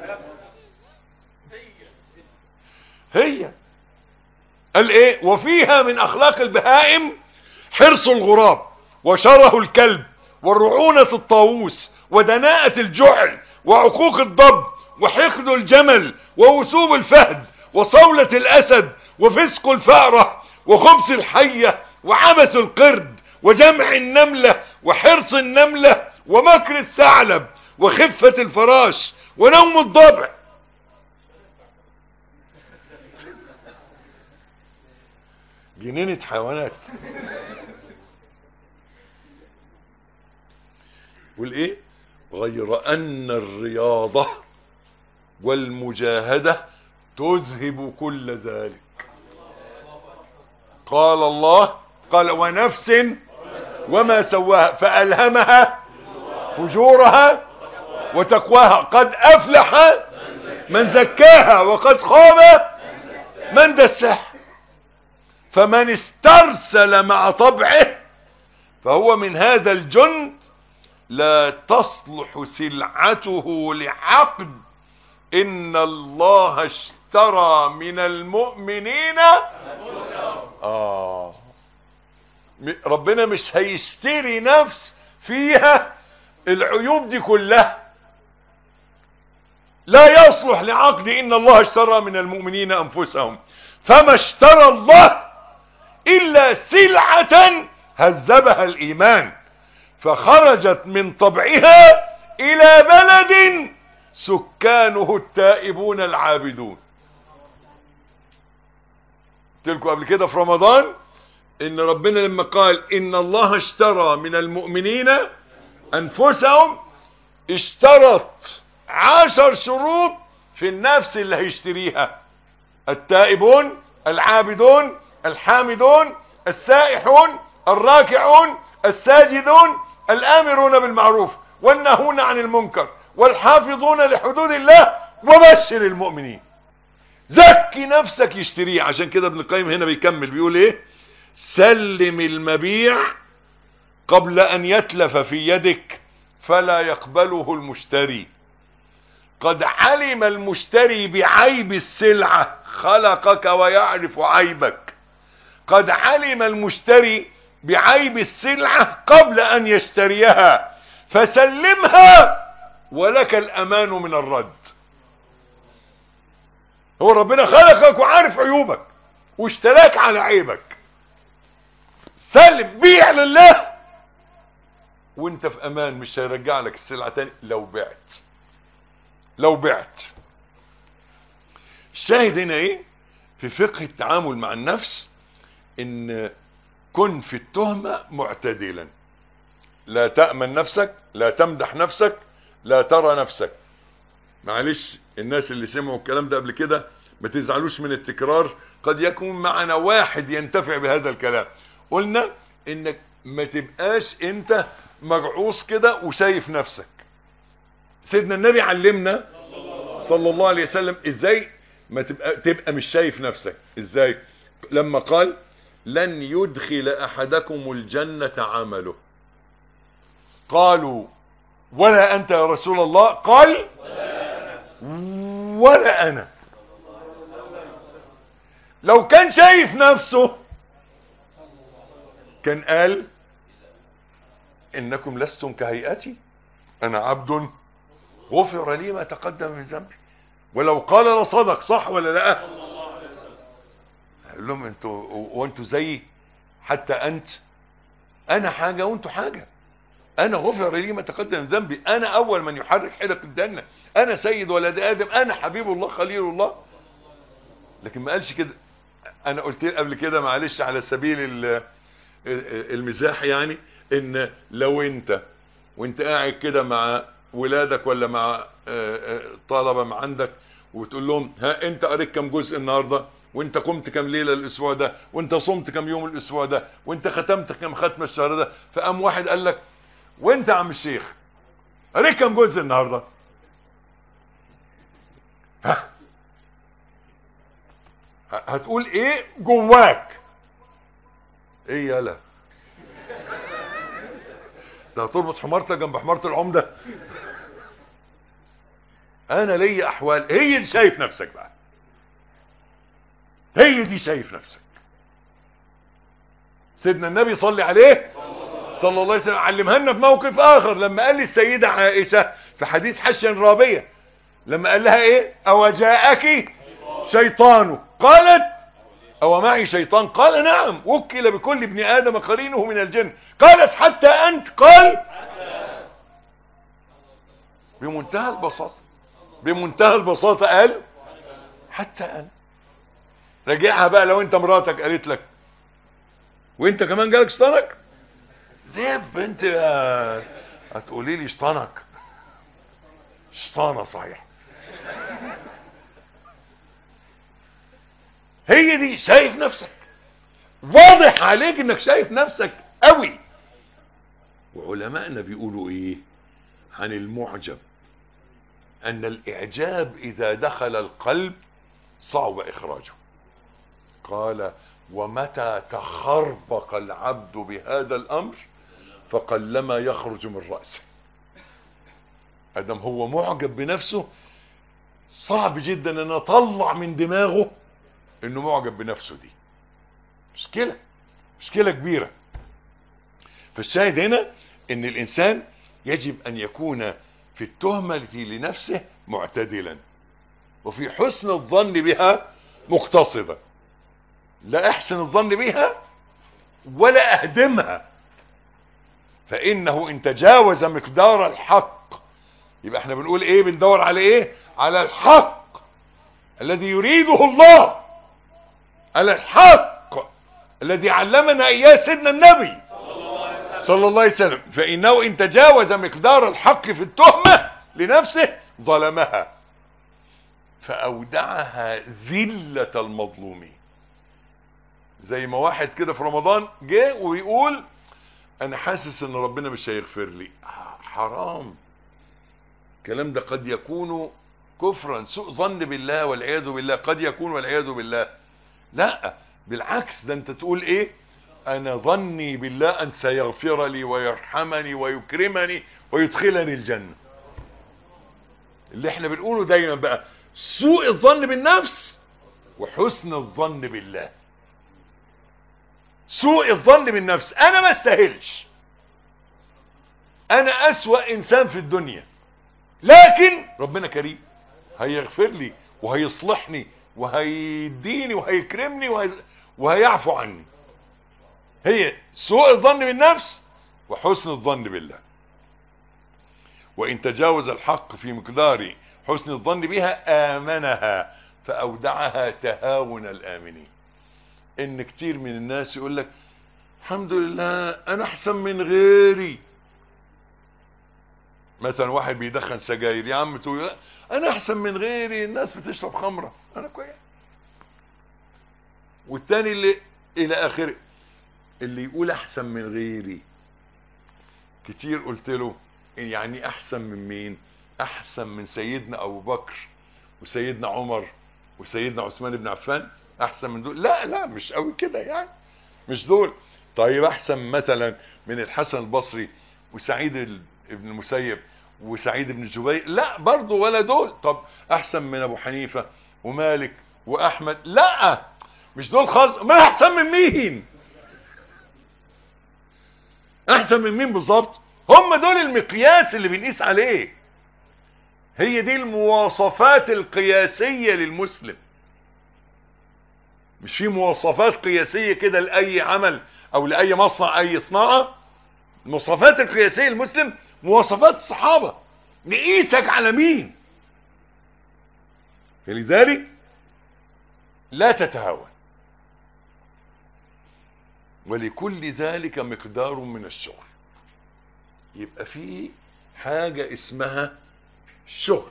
هي قال ايه؟ وفيها من اخلاق البهائم حرص الغراب وشره الكلب والرعونة الطاووس ودناءة الجعل وعقوق الضب وحقد الجمل ووسوب الفهد وصولة الاسد وفسق الفأرة وخبث الحية وعبث القرد وجمع النملة وحرص النملة ومكر الثعلب وخفة الفراش ونوم الضبع. جنينة حيوانات. والايه؟ غير ان الرياضة والمجاهدة تذهب كل ذلك. قال الله، قال ونفس وما سواها فألهمها فجورها وتقواها قد أفلح من زكاها وقد خاب من دساها. فمن استرسل مع طبعه فهو من هذا الجند لا تصلح سلعته لعقد. إن الله اشترى من المؤمنين آه ربنا مش هيشتري نفس فيها العيوب دي كلها، لا يصلح لعقد. إن الله اشترى من المؤمنين أنفسهم فما اشترى الله إلا سلعة هذبها الإيمان فخرجت من طبعها إلى بلد سكانه التائبون العابدون. قلت لكم قبل كده في رمضان ان ربنا لما قال ان الله اشترى من المؤمنين انفسهم اشترط عشر شروط في النفس اللي هيشتريها: التائبون العابدون الحامدون السائحون الراكعون الساجدون الآمرون بالمعروف والنهون عن المنكر والحافظون لحدود الله وبشر المؤمنين. زكي نفسك يشتريه. عشان كده ابن القيم هنا بيكمل بيقول ايه؟ سلم المبيع قبل ان يتلف في يدك فلا يقبله المشتري. قد علم المشتري بعيب السلعة خلقك ويعرف عيبك. قد علم المشتري بعيب السلعة قبل ان يشتريها فسلمها ولك الامان من الرد. هو ربنا خلقك وعارف عيوبك واشتراك على عيبك. سلم، بيع لله وانت في امان، مش هيرجع لك السلعة تاني لو بعت. لو بعت. الشاهد هنا ايه في فقه التعامل مع النفس؟ ان كن في التهمة معتدلا، لا تأمن نفسك، لا تمدح نفسك، لا ترى نفسك. معلش الناس اللي سمعوا الكلام ده قبل كده ما تزعلوش من التكرار، قد يكون معنا واحد ينتفع بهذا الكلام. قلنا انك ما تبقاش انت مجعوص كده وشايف نفسك. سيدنا النبي علمنا صلى الله عليه وسلم. ازاي ما تبقى تبقى مش شايف نفسك؟ ازاي؟ لما قال لن يدخل احدكم الجنة عمله، قالوا ولا انت يا رسول الله؟ قال ولا انا. لو كان شايف نفسه كان قال انكم لستم كهيئتي، انا عبد غفر لي ما تقدم من ذنبي. ولو قال لصدق، صح ولا لا؟ قال لهم انتوا وانتوا زيي، حتى انت انا حاجة وانتوا حاجة. انا غفر لي ما تقدم من ذنبي، انا اول من يحرك حلق الجنة، انا سيد ولد ادم، انا حبيب الله خليل الله. لكن ما قالش كده. انا قلت قبل كده معلش على سبيل المزاح يعني، ان لو انت وانت قاعد كده مع ولادك ولا مع طلبة ما عندك وتقول لهم ها انت قريت كم جزء النهاردة، وانت قمت كم ليلة الاسبوع ده، وانت صمت كم يوم الاسبوع ده، وانت ختمت كم ختمة الشهر ده، فقام واحد قال لك وانت يا عم الشيخ قريت كم جزء النهاردة؟ ها هتقول ايه جواك؟ ايه يالا ده هتربط حمارتك جنب حمارة العمدة؟ انا ليا احوال. هي دي شايف نفسك بقى، هي دي شايف نفسك. سيدنا النبي صلي عليه صلى الله عليه وسلم علمها لنا في موقف اخر، لما قال للسيدة عائشة في حديث حشا رابية، لما قال لها ايه او جاءك شيطان، قالت او معي شيطان؟ قال نعم، وكل بكل ابن ادم قرينه من الجن. قالت حتى انت؟ قال بمنتهى البساطة، بمنتهى البساطة قال حتى انا. راجعها بقى لو انت مراتك قالت لك وانت كمان جالك شيطانك، دب انت هتقولي لي شيطانك شيطانة صحيح. هي دي شايف نفسك، واضح عليك انك شايف نفسك قوي. وعلماءنا بيقولوا ايه عن المعجب؟ ان الاعجاب اذا دخل القلب صعب اخراجه. قال ومتى تخربق العبد بهذا الامر فقلما يخرج من رأسه. ادم هو معجب بنفسه صعب جدا ان اطلع من دماغه انه معجب بنفسه. دي مشكلة، مشكلة كبيرة. فالشاهد هنا ان الانسان يجب ان يكون في التهمة لنفسه معتدلا، وفي حسن الظن بها مقتصدا. لا احسن الظن بها ولا اهدمها، فانه ان تجاوز مقدار الحق، يبقى احنا بنقول ايه؟ بندور على ايه؟ على الحق الذي يريده الله، على الحق الذي علمنا اياه سيدنا النبي صلى الله عليه وسلم. فانه ان تجاوز مقدار الحق في التهمة لنفسه ظلمها فاودعها ذلة المظلومين. زي ما واحد كده في رمضان جه ويقول انا حاسس ان ربنا مش هيغفر لي. حرام الكلام ده، قد يكون كفرا، سوء ظن بالله والعياذ بالله، قد يكون والعياذ بالله. لا بالعكس، ده انت تقول ايه؟ انا ظني بالله ان سيغفر لي ويرحمني ويكرمني ويدخلني الجنة. اللي احنا بنقوله دايما بقى سوء الظن بالنفس وحسن الظن بالله. سوء الظن بالنفس، انا ما استاهلش، انا اسوأ انسان في الدنيا، لكن ربنا كريم هيغفر لي وهيصلحني وهيديني وهيكرمني وهي... وهيعفو عني. هي سوء الظن بالنفس وحسن الظن بالله. وان تجاوز الحق في مقدار حسن الظن بها آمنها فأودعها تهاون الآمنين. ان كتير من الناس يقول لك الحمد لله انا احسن من غيري. مثلا واحد بيدخن سجاير، يا عم تقول انا احسن من غيري، الناس بتشرب خمرة انا كويس. والتاني اللي الى اخره اللي يقول احسن من غيري، كتير قلت له يعني احسن من مين؟ احسن من سيدنا ابو بكر وسيدنا عمر وسيدنا عثمان بن عفان احسن من دول؟ لا لا مش قوي كده يعني، مش دول. طيب احسن مثلا من الحسن البصري وسعيد بن المسيب وسعيد بن جبير؟ لا برضو ولا دول. طب احسن من ابو حنيفة ومالك واحمد؟ لا مش دول خالص. ما احسن من مين؟ احسن من مين بالظبط؟ هم دول المقياس اللي بنقيس عليه. هي دي المواصفات القياسية للمسلم. مش في مواصفات قياسية كده لأي عمل او لأي مصنع اي صناعة؟ المواصفات القياسية للمسلم مواصفات الصحابة. نقيسك على مين؟ فلذلك لا تتهاون. ولكل ذلك مقدار من الشغل. يبقى في حاجة اسمها شغل،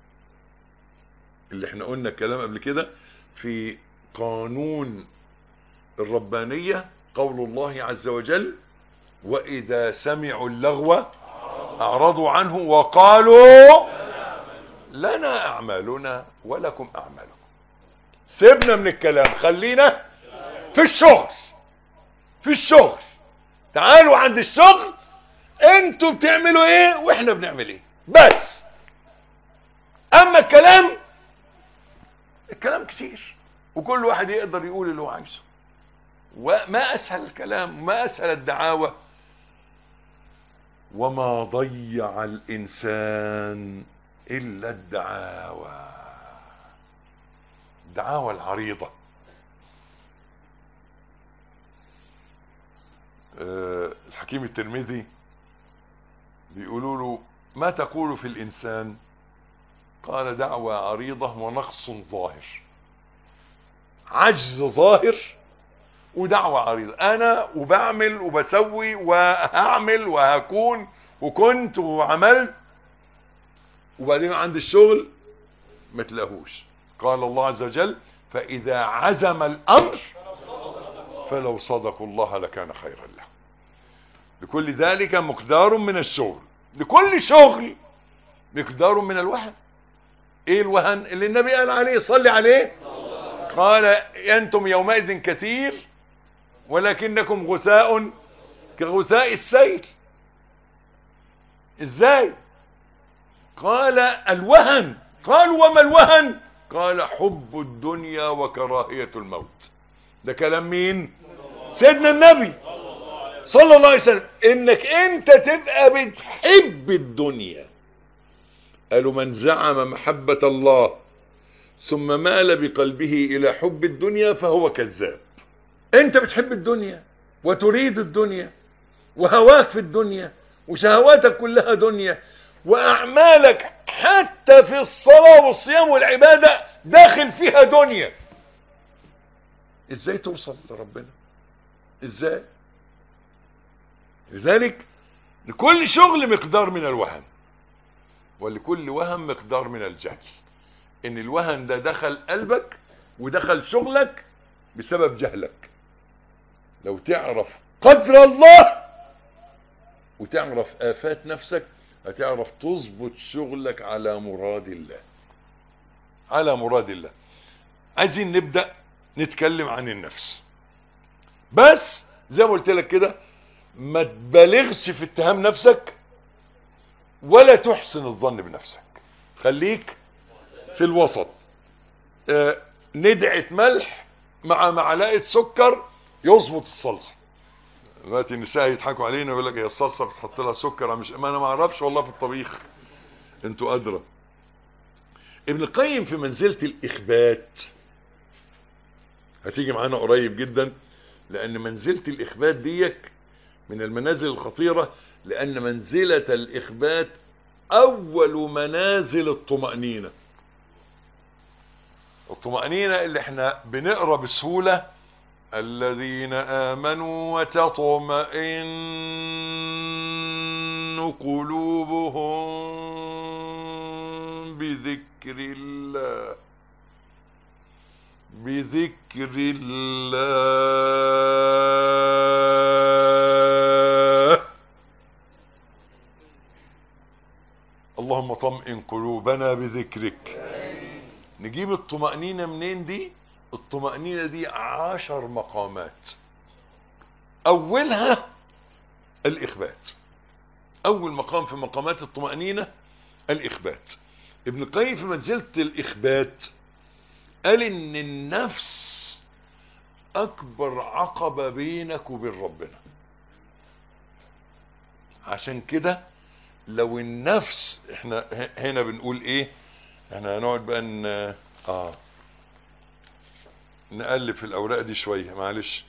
اللي احنا قلنا الكلام قبل كده في قانون الربانية. قول الله عز وجل: وإذا سمعوا اللغو أعرضوا عنه وقالوا لنا أعمالنا ولكم أعمالكم. سيبنا من الكلام، خلينا في الشغل. في الشغل تعالوا عند الشغل، انتوا بتعملوا ايه واحنا بنعمل ايه بس. اما الكلام، الكلام كتير وكل واحد يقدر يقول اللي هو عايزه. وما اسهل الكلام، ما اسهل الدعاوى. وما ضيع الانسان الا الدعاوى، الدعاوى العريضة. أه الحكيم الترمذي بيقولوا له: ما تقول في الانسان؟ قال: دعوى عريضة ونقص ظاهر. عجز ظاهر ودعوة عريضة. انا وبعمل وبسوي وهعمل وهكون وكنت وعملت، وبعدين عند الشغل ما تلاقوش. قال الله عز وجل: فاذا عزم الامر فلو صدقوا الله لكان خيرا لهم. لكل ذلك مقدار من الشغل. لكل شغل مقدار من الوهن. ايه الوهن اللي النبي قال عليه؟ صلي عليه. قال: انتم يومئذ كثير ولكنكم غثاء كغثاء السيل. ازاي؟ قال: الوهن. قال: وما الوهن؟ قال: حب الدنيا وكراهية الموت. ده كلام مين؟ سيدنا النبي صلى الله عليه وسلم. انك انت تبقى بتحب الدنيا. قالوا: من زعم محبة الله ثم مال بقلبه الى حب الدنيا فهو كذاب. انت بتحب الدنيا وتريد الدنيا وهواك في الدنيا وشهواتك كلها دنيا، واعمالك حتى في الصلاة والصيام والعبادة داخل فيها دنيا. ازاي توصل لربنا؟ ازاي؟ لذلك لكل شغل مقدار من الوهن، ولكل وهن مقدار من الجهل. ان الوهن ده دخل قلبك ودخل شغلك بسبب جهلك. لو تعرف قدر الله وتعرف آفات نفسك هتعرف تظبط شغلك على مراد الله، على مراد الله. عايزين نبدأ نتكلم عن النفس، بس زي ما قلت لك كده ما تبالغش في اتهام نفسك ولا تحسن الظن بنفسك. خليك في الوسط. اه ندعة ملح مع معلقة سكر يظبط الصلصة. دلوقتي النساء يضحكوا علينا ويقول لك: هي الصلصة بتحط لها سكر؟ مش ما انا ما اعرفش والله في الطبيخ، انتوا ادرى. ابن القيم في منزلة الاخبات هتيجي معانا قريب جدا، لان منزلة الاخبات ديك من المنازل الخطيرة، لان منزلة الاخبات اول منازل الطمأنينة. الطمأنينة اللي احنا بنقرأ بسهولة: الذين آمنوا وتطمئن قلوبهم بذكر الله، بذكر الله. اللهم طمئن قلوبنا بذكرك. نجيب الطمأنينة منين دي؟ الطمأنينة دي عشر مقامات، اولها الاخبات. اول مقام في مقامات الطمأنينة الاخبات. ابن القيم في منزلة الاخبات قال ان النفس اكبر عقبة بينك وبين ربنا. عشان كده لو النفس، احنا هنا بنقول ايه، احنا هنقعد بقى ان اه نقلب في الاوراق دي شوية معلش.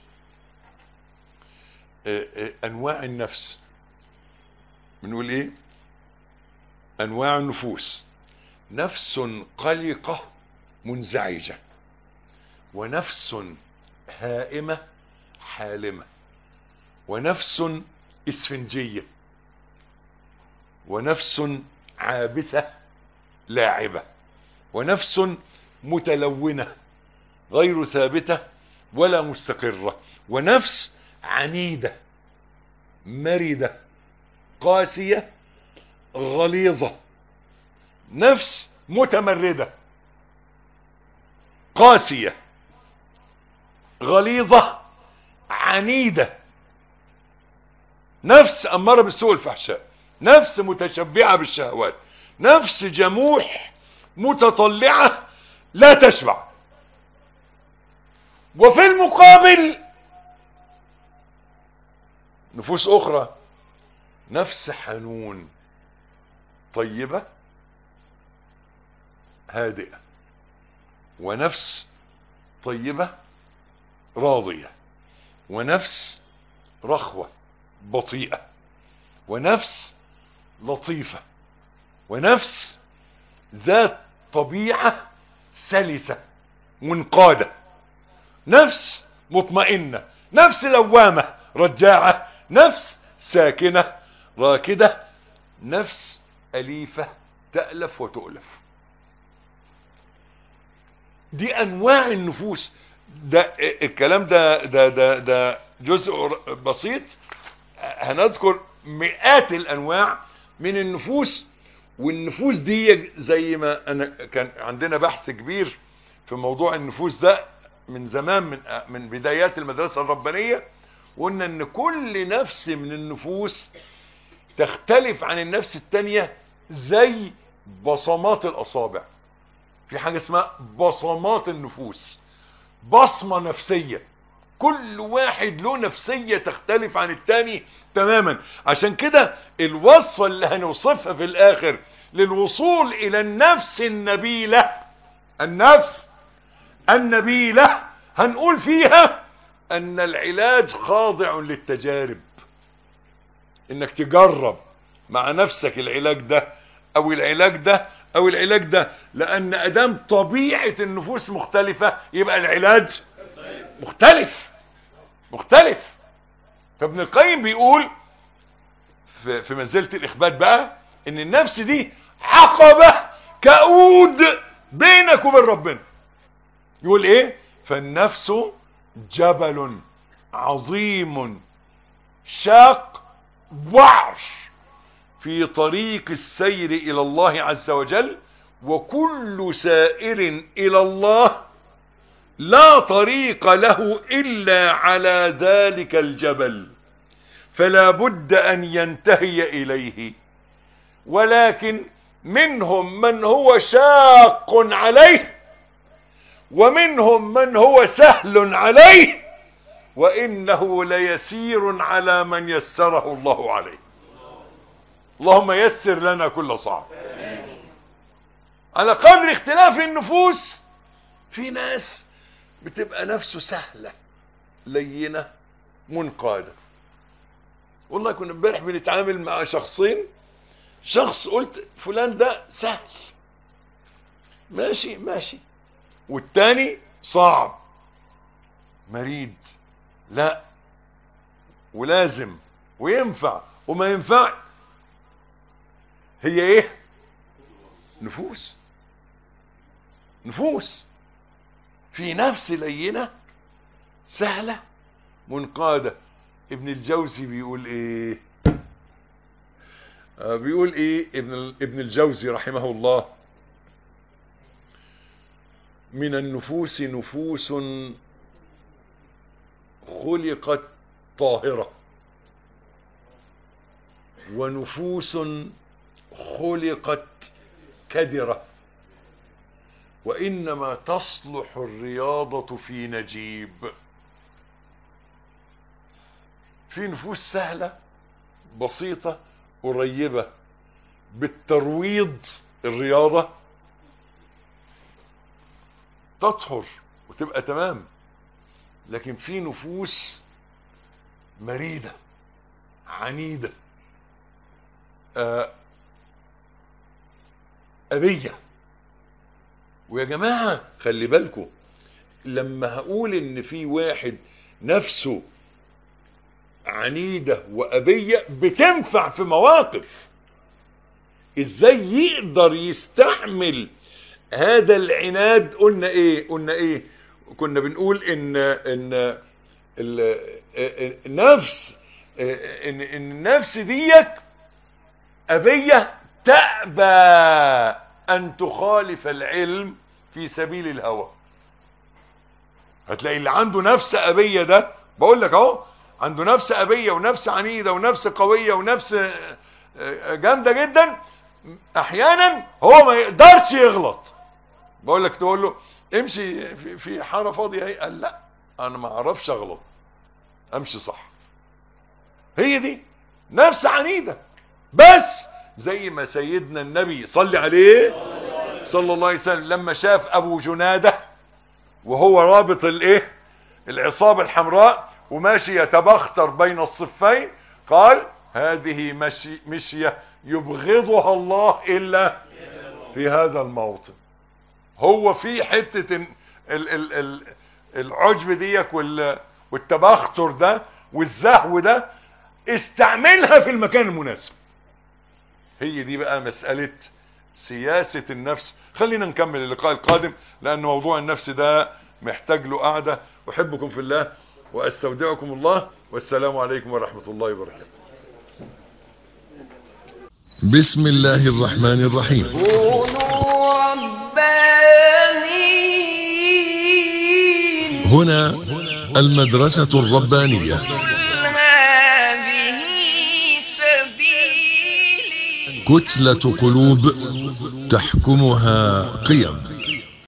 اه اه انواع النفس بنقول ايه؟ انواع النفوس: نفس قلقة منزعجة، ونفس هائمة حالمة، ونفس اسفنجية، ونفس عابثة لاعبة، ونفس متلونة غير ثابتة ولا مستقرة، ونفس عنيدة مريدة قاسية غليظة، نفس متمردة قاسية غليظة عنيدة، نفس أمارة بالسوء والفحشاء، نفس متشبعة بالشهوات، نفس جموح متطلعة لا تشبع. وفي المقابل نفوس أخرى: نفس حنون طيبة هادئة، ونفس طيبة راضية، ونفس رخوة بطيئة، ونفس لطيفة، ونفس ذات طبيعة سلسة منقادة، نفس مطمئنة، نفس لوامة رجاعة، نفس ساكنة راكدة، نفس أليفة تألف وتؤلف. دي أنواع النفوس. ده الكلام ده ده ده ده جزء بسيط، هنذكر مئات الأنواع من النفوس. والنفوس دي زي ما أنا كان عندنا بحث كبير في موضوع النفوس ده من زمان، من من بدايات المدرسة الربانية، وقلنا ان كل نفس من النفوس تختلف عن النفس التانية زي بصمات الأصابع. في حاجة اسمها بصمات النفوس، بصمة نفسية، كل واحد له نفسية تختلف عن التاني تماما. عشان كده الوصفة اللي هنوصفها في الآخر للوصول إلى النفس النبيلة، النفس النبيلة، هنقول فيها أن العلاج خاضع للتجارب. إنك تجرب مع نفسك العلاج ده أو العلاج ده أو العلاج ده، لأن أدام طبيعة النفوس مختلفة يبقى العلاج مختلف مختلف. فابن القيم بيقول في, في منزلة الإخبات بقى إن النفس دي عقبة كؤود بينك وبين ربنا. يقول إيه؟ فالنفس جبل عظيم شاق وعر في طريق السير إلى الله عز وجل، وكل سائر إلى الله لا طريق له إلا على ذلك الجبل، فلا بد أن ينتهي إليه. ولكن منهم من هو شاق عليه، ومنهم من هو سهل عليه، وإنه ليسير على من يسره الله عليه. اللهم يسر لنا كل صعب. على قدر اختلاف النفوس، في ناس بتبقى نفسه سهلة لينة منقادة. والله كنا امبارح بنتعامل مع شخصين، شخص قلت فلان ده سهل ماشي ماشي، والتاني صعب مريد لا ولازم وينفع وما ينفع. هي ايه؟ نفوس نفوس في نفس لينة سهلة منقادة. ابن الجوزي بيقول ايه؟ آه بيقول ايه ابن ابن الجوزي رحمه الله؟ من النفوس نفوس خلقت طاهرة، ونفوس خلقت كدرة، وإنما تصلح الرياضة في نجيب. في نفوس سهلة بسيطة قريبة، بالترويض الرياضة تطهر وتبقى تمام. لكن في نفوس مريدة عنيدة آه أبية. ويا جماعة خلي بالكم، لما هقول ان في واحد نفسه عنيدة وأبية بتنفع في مواقف، ازاي يقدر يستحمل هذا العناد؟ قلنا ايه قلنا ايه كنا بنقول ان ان النفس ان ان النفس ديك أبية تأبى ان تخالف العلم في سبيل الهوى. هتلاقي اللي عنده نفس أبية ده، بقول لك اهو، عنده نفس أبية ونفس عنيدة ونفس قوية ونفس جامدة جدا، احيانا هو ما يقدرش يغلط. بقول لك تقول له امشي في, في حارة فاضية اهي، قال لا انا ما اعرفش اغلط، امشي صح. هي دي نفس عنيدة. بس زي ما سيدنا النبي صلى عليه صلى الله عليه وسلم لما شاف ابو جنادة وهو رابط الايه العصابة الحمراء وماشي يتبختر بين الصفين، قال هذه مشي مشية يبغضها الله الا في هذا الموطن. هو في حتة ال ال ال العجب ديك والتبختر ده والزهو ده استعملها في المكان المناسب. هي دي بقى مسألة سياسة النفس. خلينا نكمل اللقاء القادم، لأن موضوع النفس ده محتاج له قعدة. أحبكم في الله وأستودعكم الله، والسلام عليكم ورحمة الله وبركاته. بسم الله الرحمن الرحيم. كونوا ربانيين. هنا المدرسة الربانية. قل هذه سبيلي. كتلة قلوب تحكمها قيم.